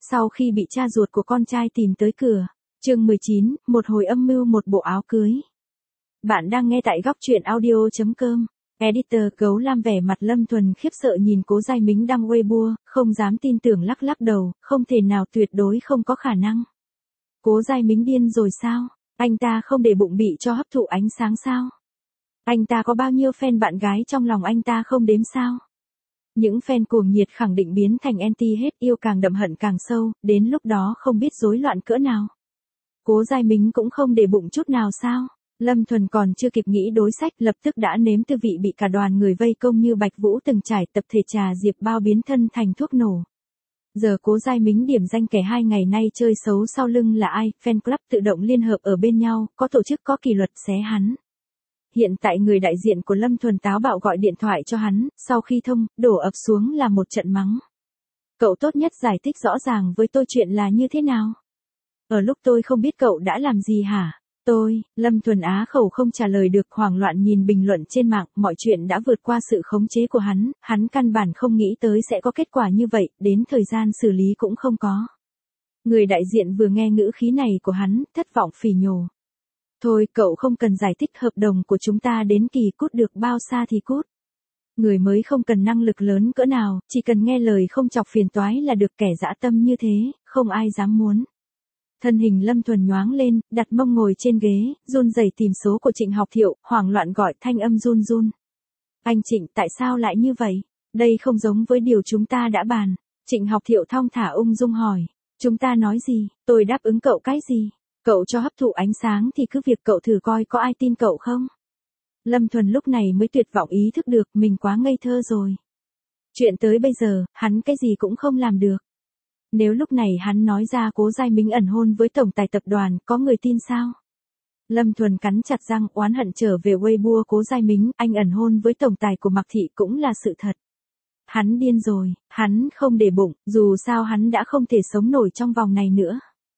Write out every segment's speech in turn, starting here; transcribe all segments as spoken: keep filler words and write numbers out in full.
Sau khi bị cha ruột của con trai tìm tới cửa. Chương mười chín, một hồi âm mưu một bộ áo cưới. Bạn đang nghe tại góc truyện audio chấm com. Editor Gấu Lam vẻ mặt Lâm Thuần khiếp sợ nhìn Cố Giai Mính đăng Weibo, không dám tin tưởng lắc lắc đầu, không thể nào, tuyệt đối không có khả năng. Cố Giai Mính điên rồi sao? Anh ta không để bụng bị cho hấp thụ ánh sáng sao? Anh ta có bao nhiêu fan bạn gái trong lòng anh ta không đếm sao? Những fan cuồng nhiệt khẳng định biến thành anti hết, yêu càng đậm hận càng sâu, đến lúc đó không biết rối loạn cỡ nào. Cố Giai Mính cũng không để bụng chút nào sao? Lâm Thuần còn chưa kịp nghĩ đối sách, lập tức đã nếm tư vị bị cả đoàn người vây công như Bạch Vũ từng trải, tập thể trà diệp bao biến thân thành thuốc nổ. Giờ Cố Giai Mính điểm danh kẻ hai ngày nay chơi xấu sau lưng là ai, fan club tự động liên hợp ở bên nhau, có tổ chức có kỷ luật xé hắn. Hiện tại người đại diện của Lâm Thuần táo bạo gọi điện thoại cho hắn, sau khi thông, đổ ập xuống là một trận mắng. Cậu tốt nhất giải thích rõ ràng với tôi chuyện là như thế nào. Ở lúc tôi không biết cậu đã làm gì hả? Tôi, Lâm Thuần á khẩu không trả lời được, hoảng loạn nhìn bình luận trên mạng, mọi chuyện đã vượt qua sự khống chế của hắn, hắn căn bản không nghĩ tới sẽ có kết quả như vậy, đến thời gian xử lý cũng không có. Người đại diện vừa nghe ngữ khí này của hắn, thất vọng phỉ nhổ. Thôi, cậu không cần giải thích, hợp đồng của chúng ta đến kỳ cút được bao xa thì cút. Người mới không cần năng lực lớn cỡ nào, chỉ cần nghe lời không chọc phiền toái là được, kẻ dã tâm như thế, không ai dám muốn. Thân hình Lâm Thuần nhoáng lên, đặt mông ngồi trên ghế, run rẩy tìm số của Trịnh Học Thiệu, hoảng loạn gọi, thanh âm run run. Anh Trịnh, tại sao lại như vậy? Đây không giống với điều chúng ta đã bàn. Trịnh Học Thiệu thong thả ung dung hỏi. Chúng ta nói gì? Tôi đáp ứng cậu cái gì? Cậu cho hấp thụ ánh sáng thì cứ việc, cậu thử coi có ai tin cậu không? Lâm Thuần lúc này mới tuyệt vọng ý thức được mình quá ngây thơ rồi. Chuyện tới bây giờ, hắn cái gì cũng không làm được. Nếu lúc này hắn nói ra Cố Giai Mính ẩn hôn với tổng tài tập đoàn, có người tin sao? Lâm Thuần cắn chặt răng, oán hận trở về Weibo. Cố Giai Mính, anh ẩn hôn với tổng tài của Mạc Thị cũng là sự thật. Hắn điên rồi, hắn không để bụng, dù sao hắn đã không thể sống nổi trong vòng này nữa.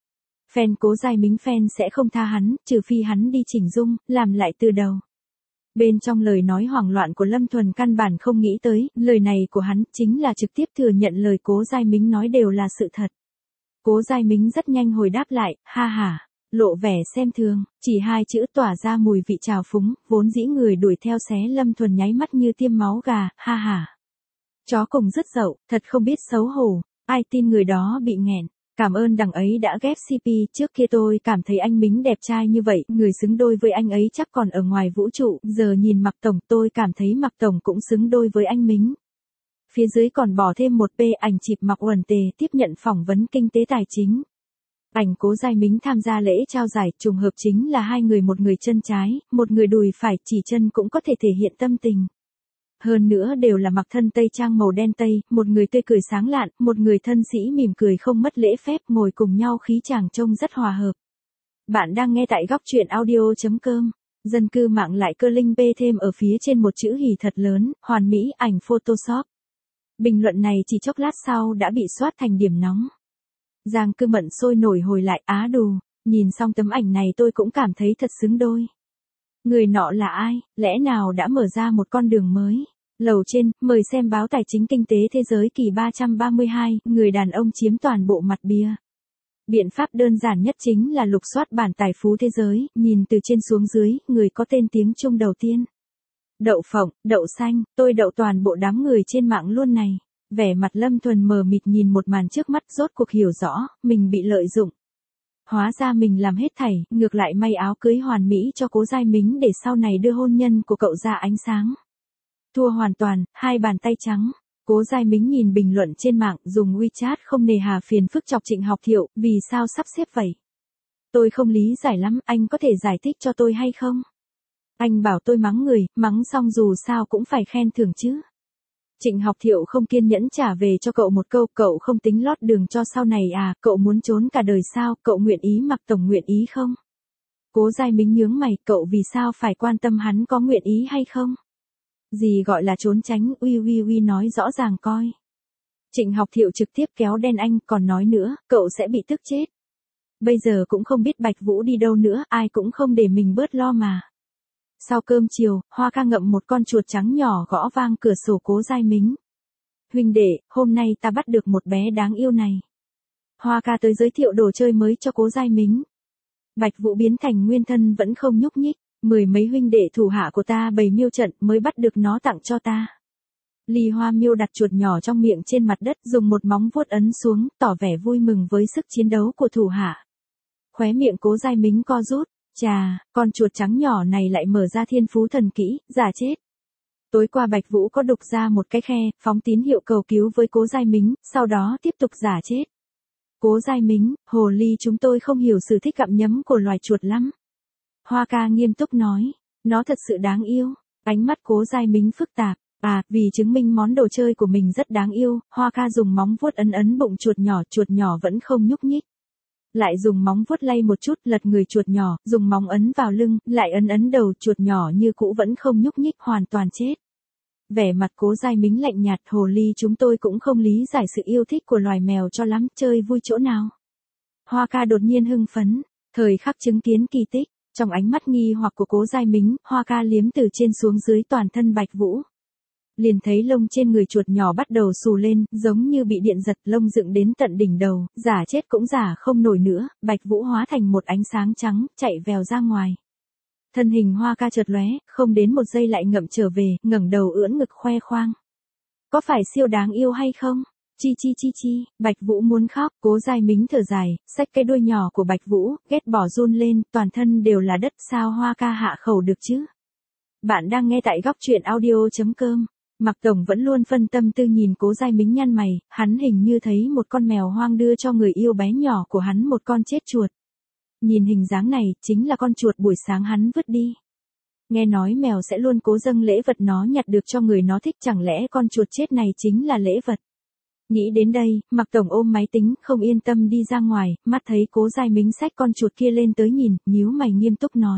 Fan Cố Giai Mính fan sẽ không tha hắn, trừ phi hắn đi chỉnh dung, làm lại từ đầu. Bên trong lời nói hoảng loạn của Lâm Thuần căn bản không nghĩ tới, lời này của hắn chính là trực tiếp thừa nhận lời Cố Giai Mính nói đều là sự thật. Cố Giai Mính rất nhanh hồi đáp lại, ha ha, lộ vẻ xem thường, chỉ hai chữ tỏa ra mùi vị trào phúng, vốn dĩ người đuổi theo xé Lâm Thuần nháy mắt như tiêm máu gà, ha ha. Chó cùng rứt dậu, thật không biết xấu hổ, ai tin người đó bị nghẹn. Cảm ơn đằng ấy đã ghép xê pê, trước kia tôi cảm thấy anh Mính đẹp trai như vậy, người xứng đôi với anh ấy chắc còn ở ngoài vũ trụ, giờ nhìn Mạc Tổng tôi cảm thấy Mạc Tổng cũng xứng đôi với anh Mính. Phía dưới còn bỏ thêm một p ảnh chụp Mạc Uẩn Tề tiếp nhận phỏng vấn kinh tế tài chính. Ảnh Cố Giai Mính tham gia lễ trao giải, trùng hợp chính là hai người, một người chân trái, một người đùi phải, chỉ chân cũng có thể thể hiện tâm tình. Hơn nữa đều là mặc thân tây trang màu đen tây, một người tươi cười sáng lạn, một người thân sĩ mỉm cười không mất lễ phép, ngồi cùng nhau khí chàng trông rất hòa hợp. Bạn đang nghe tại góc truyện audio chấm com. Dân cư mạng lại cơ linh bê thêm ở phía trên một chữ hỉ thật lớn, hoàn mỹ ảnh Photoshop. Bình luận này chỉ chốc lát sau đã bị soát thành điểm nóng. Giang Cư Mận sôi nổi hồi lại, á đù, nhìn xong tấm ảnh này tôi cũng cảm thấy thật xứng đôi. Người nọ là ai, lẽ nào đã mở ra một con đường mới? Lầu trên, mời xem báo Tài chính Kinh tế Thế giới kỳ ba trăm ba mươi hai, người đàn ông chiếm toàn bộ mặt bia. Biện pháp đơn giản nhất chính là lục soát bản tài phú thế giới, nhìn từ trên xuống dưới, người có tên tiếng Trung đầu tiên. Đậu phộng, đậu xanh, tôi đậu toàn bộ đám người trên mạng luôn này. Vẻ mặt Lâm Thuần mờ mịt nhìn một màn trước mắt, rốt cuộc hiểu rõ, mình bị lợi dụng. Hóa ra mình làm hết thảy, ngược lại may áo cưới hoàn mỹ cho Cố Giai Mính để sau này đưa hôn nhân của cậu ra ánh sáng. Thua hoàn toàn, hai bàn tay trắng. Cố Giai Mính nhìn bình luận trên mạng, dùng WeChat không nề hà phiền phức chọc Trịnh Học Thiệu, vì sao sắp xếp vậy? Tôi không lý giải lắm, anh có thể giải thích cho tôi hay không? Anh bảo tôi mắng người, mắng xong dù sao cũng phải khen thưởng chứ. Trịnh Học Thiệu không kiên nhẫn trả về cho cậu một câu, cậu không tính lót đường cho sau này à, cậu muốn trốn cả đời sao, cậu nguyện ý Mạc Tổng nguyện ý không? Cố Giai Mính nhướng mày, cậu vì sao phải quan tâm hắn có nguyện ý hay không? Gì gọi là trốn tránh, uy uy uy nói rõ ràng coi. Trịnh Học Thiệu trực tiếp kéo đen anh, còn nói nữa, cậu sẽ bị tức chết. Bây giờ cũng không biết Bạch Vũ đi đâu nữa, ai cũng không để mình bớt lo mà. Sau cơm chiều, Hoa Ca ngậm một con chuột trắng nhỏ gõ vang cửa sổ Cố Giai Mính. Huynh đệ, hôm nay ta bắt được một bé đáng yêu này. Hoa ca tới giới thiệu đồ chơi mới cho Cố Giai Mính. Bạch Vũ biến thành nguyên thân vẫn không nhúc nhích, mười mấy huynh đệ thủ hạ của ta bày miêu trận mới bắt được nó tặng cho ta. Ly Hoa Miêu đặt chuột nhỏ trong miệng trên mặt đất, dùng một móng vuốt ấn xuống, tỏ vẻ vui mừng với sức chiến đấu của thủ hạ. Khóe miệng Cố Giai Mính co rút, chà, con chuột trắng nhỏ này lại mở ra thiên phú thần kỹ, giả chết. Tối qua Bạch Vũ có đục ra một cái khe, phóng tín hiệu cầu cứu với Cố Giai Mính, sau đó tiếp tục giả chết. Cố Giai Mính, hồ ly chúng tôi không hiểu sự thích gặm nhấm của loài chuột lắm. Hoa ca nghiêm túc nói, nó thật sự đáng yêu. Ánh mắt Cố Giai Mính phức tạp. À, vì chứng minh món đồ chơi của mình rất đáng yêu, Hoa ca dùng móng vuốt ấn ấn bụng chuột nhỏ, chuột nhỏ vẫn không nhúc nhích. Lại dùng móng vuốt lay một chút, lật người chuột nhỏ, dùng móng ấn vào lưng, lại ấn ấn đầu chuột nhỏ như cũ vẫn không nhúc nhích, hoàn toàn chết. Vẻ mặt Cố Giai Mính lạnh nhạt, hồ ly chúng tôi cũng không lý giải sự yêu thích của loài mèo cho lắm, chơi vui chỗ nào. Hoa ca đột nhiên hưng phấn, thời khắc chứng kiến kỳ tích, trong ánh mắt nghi hoặc của Cố Giai Mính, Hoa ca liếm từ trên xuống dưới toàn thân Bạch Vũ. Liền thấy lông trên người chuột nhỏ bắt đầu xù lên, giống như bị điện giật, lông dựng đến tận đỉnh đầu, giả chết cũng giả không nổi nữa, Bạch Vũ hóa thành một ánh sáng trắng, chạy vèo ra ngoài. Thân hình Hoa ca chợt lóe, không đến một giây lại ngậm trở về, ngẩng đầu ưỡn ngực khoe khoang. Có phải siêu đáng yêu hay không? Chi chi chi chi, Bạch Vũ muốn khóc, Cố Giai Mính thở dài, xách cái đuôi nhỏ của Bạch Vũ, ghét bỏ run lên, toàn thân đều là đất, sao Hoa ca hạ khẩu được chứ? Bạn đang nghe tại góc truyện audio chấm com. Mạc Tổng vẫn luôn phân tâm tư nhìn Cố Giai Mính nhăn mày, hắn hình như thấy một con mèo hoang đưa cho người yêu bé nhỏ của hắn một con chết chuột. Nhìn hình dáng này, chính là con chuột buổi sáng hắn vứt đi. Nghe nói mèo sẽ luôn cố dâng lễ vật nó nhặt được cho người nó thích, chẳng lẽ con chuột chết này chính là lễ vật. Nghĩ đến đây, Mạc Tổng ôm máy tính, không yên tâm đi ra ngoài, mắt thấy Cố Giai Mính xách con chuột kia lên tới nhìn, nhíu mày nghiêm túc nói.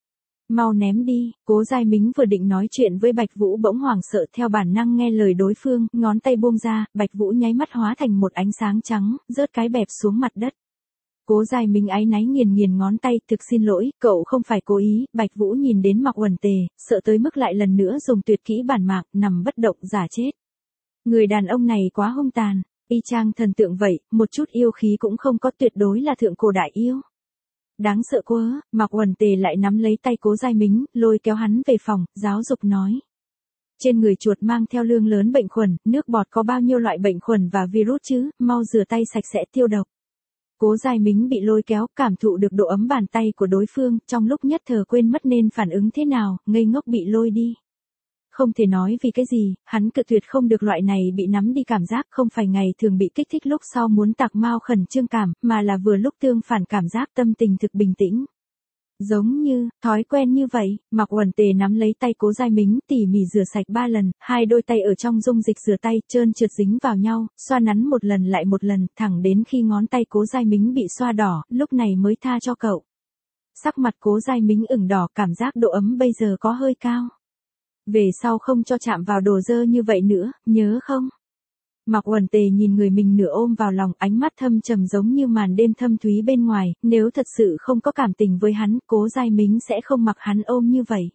Mau ném đi. Cố Giai Mính vừa định nói chuyện với Bạch Vũ bỗng hoảng sợ, theo bản năng nghe lời đối phương, ngón tay buông ra, Bạch Vũ nháy mắt hóa thành một ánh sáng trắng, rớt cái bẹp xuống mặt đất. Cố Giai Mính áy náy nghiền nghiền ngón tay, thực xin lỗi, cậu không phải cố ý. Bạch Vũ nhìn đến Mạc Uẩn Tề, sợ tới mức lại lần nữa dùng tuyệt kỹ bản mạc, nằm bất động giả chết. Người đàn ông này quá hung tàn, y chang thần tượng vậy, một chút yêu khí cũng không có, tuyệt đối là thượng cổ đại yêu. Đáng sợ quá, Mạc Uẩn Tề lại nắm lấy tay Cố Giai Mính, lôi kéo hắn về phòng, giáo dục nói. Trên người chuột mang theo lượng lớn bệnh khuẩn, nước bọt có bao nhiêu loại bệnh khuẩn và virus chứ, mau rửa tay sạch sẽ tiêu độc. Cố Giai Mính bị lôi kéo, cảm thụ được độ ấm bàn tay của đối phương, trong lúc nhất thời quên mất nên phản ứng thế nào, ngây ngốc bị lôi đi. Không thể nói vì cái gì, hắn cự tuyệt không được loại này bị nắm đi cảm giác, không phải ngày thường bị kích thích lúc sau muốn tạc mau khẩn trương cảm, mà là vừa lúc tương phản cảm giác, tâm tình thực bình tĩnh. Giống như, thói quen như vậy, Mạc Uẩn Tề nắm lấy tay Cố Giai Mính, tỉ mỉ rửa sạch ba lần, hai đôi tay ở trong dung dịch rửa tay, trơn trượt dính vào nhau, xoa nắn một lần lại một lần, thẳng đến khi ngón tay Cố Giai Mính bị xoa đỏ, lúc này mới tha cho cậu. Sắc mặt Cố Giai Mính ửng đỏ, cảm giác độ ấm bây giờ có hơi cao. Về sau không cho chạm vào đồ dơ như vậy nữa, nhớ không? Mạc Uẩn Tề nhìn người mình nửa ôm vào lòng, ánh mắt thâm trầm giống như màn đêm thâm thúy bên ngoài, nếu thật sự không có cảm tình với hắn, Cố Giai Mính sẽ không mặc hắn ôm như vậy.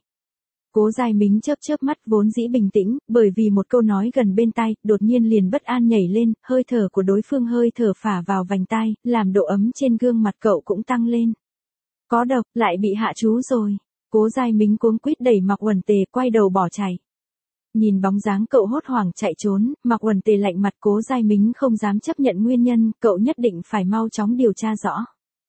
Cố Giai Mính chớp chớp mắt vốn dĩ bình tĩnh, bởi vì một câu nói gần bên tai, đột nhiên liền bất an nhảy lên, hơi thở của đối phương hơi thở phả vào vành tai, làm độ ấm trên gương mặt cậu cũng tăng lên. Có độc, lại bị hạ chú rồi. Cố Giai Mính cuống quýt đẩy Mạc Uẩn Tề, quay đầu bỏ chạy. Nhìn bóng dáng cậu hốt hoảng chạy trốn, Mạc Uẩn Tề lạnh mặt, Cố Giai Mính không dám chấp nhận nguyên nhân, cậu nhất định phải mau chóng điều tra rõ.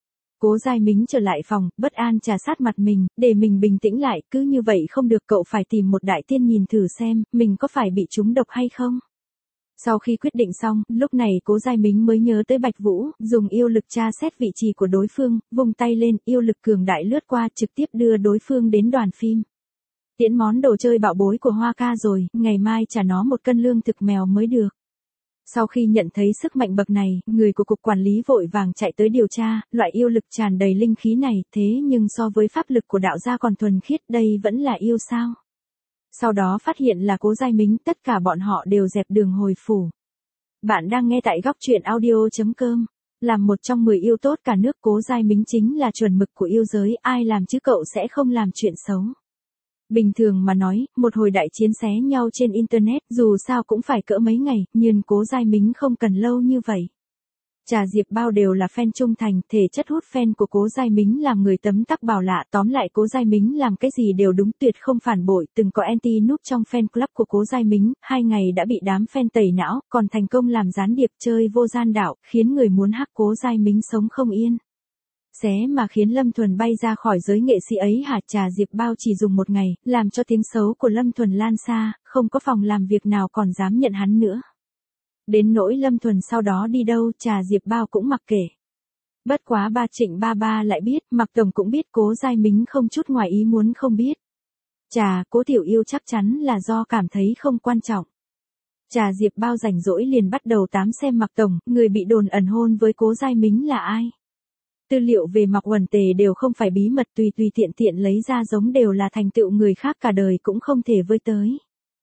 Cố Giai Mính trở lại phòng, bất an trà sát mặt mình, để mình bình tĩnh lại, cứ như vậy không được, cậu phải tìm một đại tiên nhìn thử xem, mình có phải bị trúng độc hay không. Sau khi quyết định xong, lúc này Cố Giai Mính mới nhớ tới Bạch Vũ, dùng yêu lực tra xét vị trí của đối phương, vung tay lên, yêu lực cường đại lướt qua, trực tiếp đưa đối phương đến đoàn phim. Tiễn món đồ chơi bạo bối của Hoa ca rồi, ngày mai trả nó một cân lương thực mèo mới được. Sau khi nhận thấy sức mạnh bậc này, người của cục quản lý vội vàng chạy tới điều tra, loại yêu lực tràn đầy linh khí này, thế nhưng so với pháp lực của đạo gia còn thuần khiết, đây vẫn là yêu sao? Sau đó phát hiện là Cố Giai Mính, tất cả bọn họ đều dẹp đường hồi phủ. Bạn đang nghe tại góc truyện audio chấm com. Làm một trong mười yêu tốt cả nước, Cố Giai Mính chính là chuẩn mực của yêu giới, ai làm chứ cậu sẽ không làm chuyện xấu. Bình thường mà nói, một hồi đại chiến xé nhau trên Internet, dù sao cũng phải cỡ mấy ngày, nhưng Cố Giai Mính không cần lâu như vậy. Trà Diệp Bao đều là fan trung thành, thể chất hút fan của Cố Giai Mính làm người tấm tắc bảo lạ, tóm lại Cố Giai Mính làm cái gì đều đúng, tuyệt không phản bội, từng có anti núp trong fan club của Cố Giai Mính, hai ngày đã bị đám fan tẩy não, còn thành công làm gián điệp chơi vô gian đạo, khiến người muốn hắc Cố Giai Mính sống không yên. Xé mà khiến Lâm Thuần bay ra khỏi giới nghệ sĩ ấy hả? Trà Diệp Bao chỉ dùng một ngày, làm cho tiếng xấu của Lâm Thuần lan xa, không có phòng làm việc nào còn dám nhận hắn nữa. Đến nỗi Lâm Thuần sau đó đi đâu, Trà Diệp Bao cũng mặc kệ. Bất quá ba Trịnh ba ba lại biết, Mạc Tổng cũng biết, Cố Giai Mính không chút ngoài ý muốn không biết. Trà, Cố Tiểu Yêu chắc chắn là do cảm thấy không quan trọng. Trà Diệp Bao rảnh rỗi liền bắt đầu tám xem Mạc Tổng, người bị đồn ẩn hôn với Cố Giai Mính là ai. Tư liệu về Mạc Uẩn Tề đều không phải bí mật, tùy tùy tiện tiện lấy ra giống đều là thành tựu người khác cả đời cũng không thể với tới.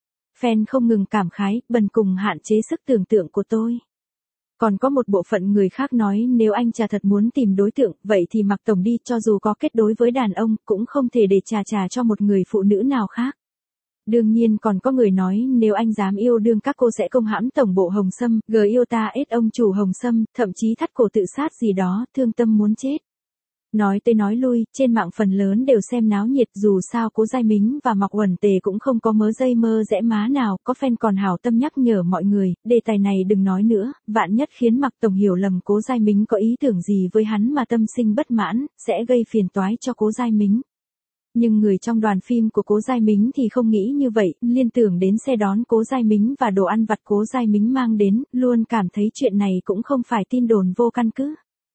Fan không ngừng cảm khái, bần cùng hạn chế sức tưởng tượng của tôi. Còn có một bộ phận người khác nói nếu anh Trà thật muốn tìm đối tượng, vậy thì Mạc Tổng đi, cho dù có kết đối với đàn ông, cũng không thể để Trà Trà cho một người phụ nữ nào khác. Đương nhiên còn có người nói nếu anh dám yêu đương các cô sẽ công hãm tổng bộ Hồng Sâm, g yêu ta ết ông chủ Hồng Sâm, thậm chí thắt cổ tự sát gì đó, thương tâm muốn chết. Nói tới nói lui, trên mạng phần lớn đều xem náo nhiệt, dù sao Cố Giai Mính và Mạc Uẩn Tề cũng không có mớ dây mơ rẽ má nào, có fan còn hảo tâm nhắc nhở mọi người, đề tài này đừng nói nữa, vạn nhất khiến Mạc Tổng hiểu lầm Cố Giai Mính có ý tưởng gì với hắn mà tâm sinh bất mãn, sẽ gây phiền toái cho Cố Giai Mính. Nhưng người trong đoàn phim của Cố Giai Mính thì không nghĩ như vậy, liên tưởng đến xe đón Cố Giai Mính và đồ ăn vặt Cố Giai Mính mang đến, luôn cảm thấy chuyện này cũng không phải tin đồn vô căn cứ.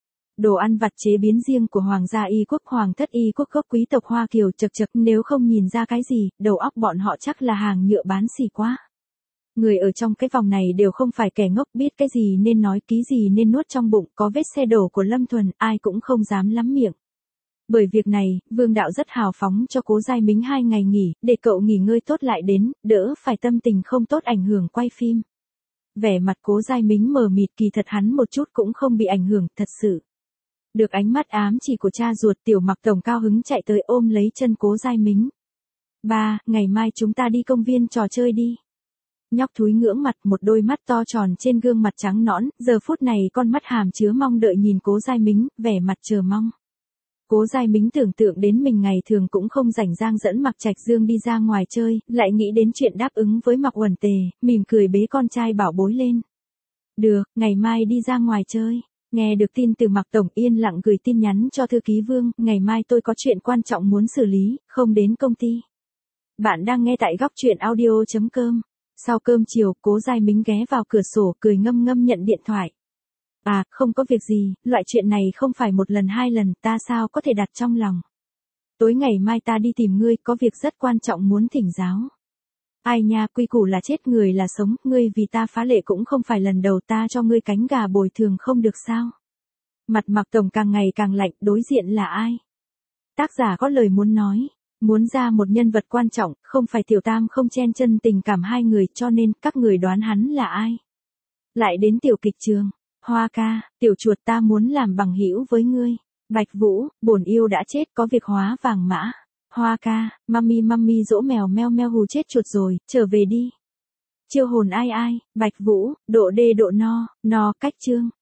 Đồ ăn vặt chế biến riêng của Hoàng gia Y quốc, Hoàng thất Y quốc gốc quý tộc Hoa Kiều, chật chật, nếu không nhìn ra cái gì, đầu óc bọn họ chắc là hàng nhựa bán xỉ quá. Người ở trong cái vòng này đều không phải kẻ ngốc, biết cái gì nên nói, ký gì nên nuốt trong bụng, có vết xe đổ của Lâm Thuần, ai cũng không dám lắm miệng. Bởi việc này, Vương Đạo rất hào phóng cho Cố Giai Mính hai ngày nghỉ, để cậu nghỉ ngơi tốt lại đến, đỡ phải tâm tình không tốt ảnh hưởng quay phim. Vẻ mặt Cố Giai Mính mờ mịt, kỳ thật hắn một chút cũng không bị ảnh hưởng, thật sự. Được ánh mắt ám chỉ của cha ruột, tiểu Mạc Tổng cao hứng chạy tới ôm lấy chân Cố Giai Mính. Ba, ngày mai chúng ta đi công viên trò chơi đi. Nhóc thúi ngưỡng mặt, một đôi mắt to tròn trên gương mặt trắng nõn, giờ phút này con mắt hàm chứa mong đợi nhìn Cố Giai Mính, vẻ mặt chờ mong. Cố Giai Mính tưởng tượng đến mình ngày thường cũng không rảnh rang dẫn Mạc Trạch Dương đi ra ngoài chơi, lại nghĩ đến chuyện đáp ứng với Mạc Uẩn Tề, mỉm cười bế con trai bảo bối lên. Được, ngày mai đi ra ngoài chơi. Nghe được tin từ Mạc Tổng, yên lặng gửi tin nhắn cho thư ký Vương, ngày mai tôi có chuyện quan trọng muốn xử lý, không đến công ty. Bạn đang nghe tại góc truyện audio chấm com. Sau cơm chiều, Cố Giai Mính ghé vào cửa sổ, cười ngâm ngâm nhận điện thoại. À, không có việc gì, loại chuyện này không phải một lần hai lần, ta sao có thể đặt trong lòng. Tối ngày mai ta đi tìm ngươi, có việc rất quan trọng muốn thỉnh giáo. Ai nha, quy củ là chết người là sống, ngươi vì ta phá lệ cũng không phải lần đầu, ta cho ngươi cánh gà bồi thường không được sao. Mặt Mạc Tổng càng ngày càng lạnh, đối diện là ai? Tác giả có lời muốn nói, muốn ra một nhân vật quan trọng, không phải Tiểu Tam không chen chân tình cảm hai người, cho nên các người đoán hắn là ai? Lại đến tiểu kịch trường, Hoa ca, tiểu chuột ta muốn làm bằng hữu với ngươi. Bạch Vũ, bổn yêu đã chết, có việc hóa vàng mã. Hoa ca, mami mami dỗ mèo meo meo hù chết chuột rồi, trở về đi. Chiêu hồn ai ai, Bạch Vũ, độ đê độ no, no cách chương.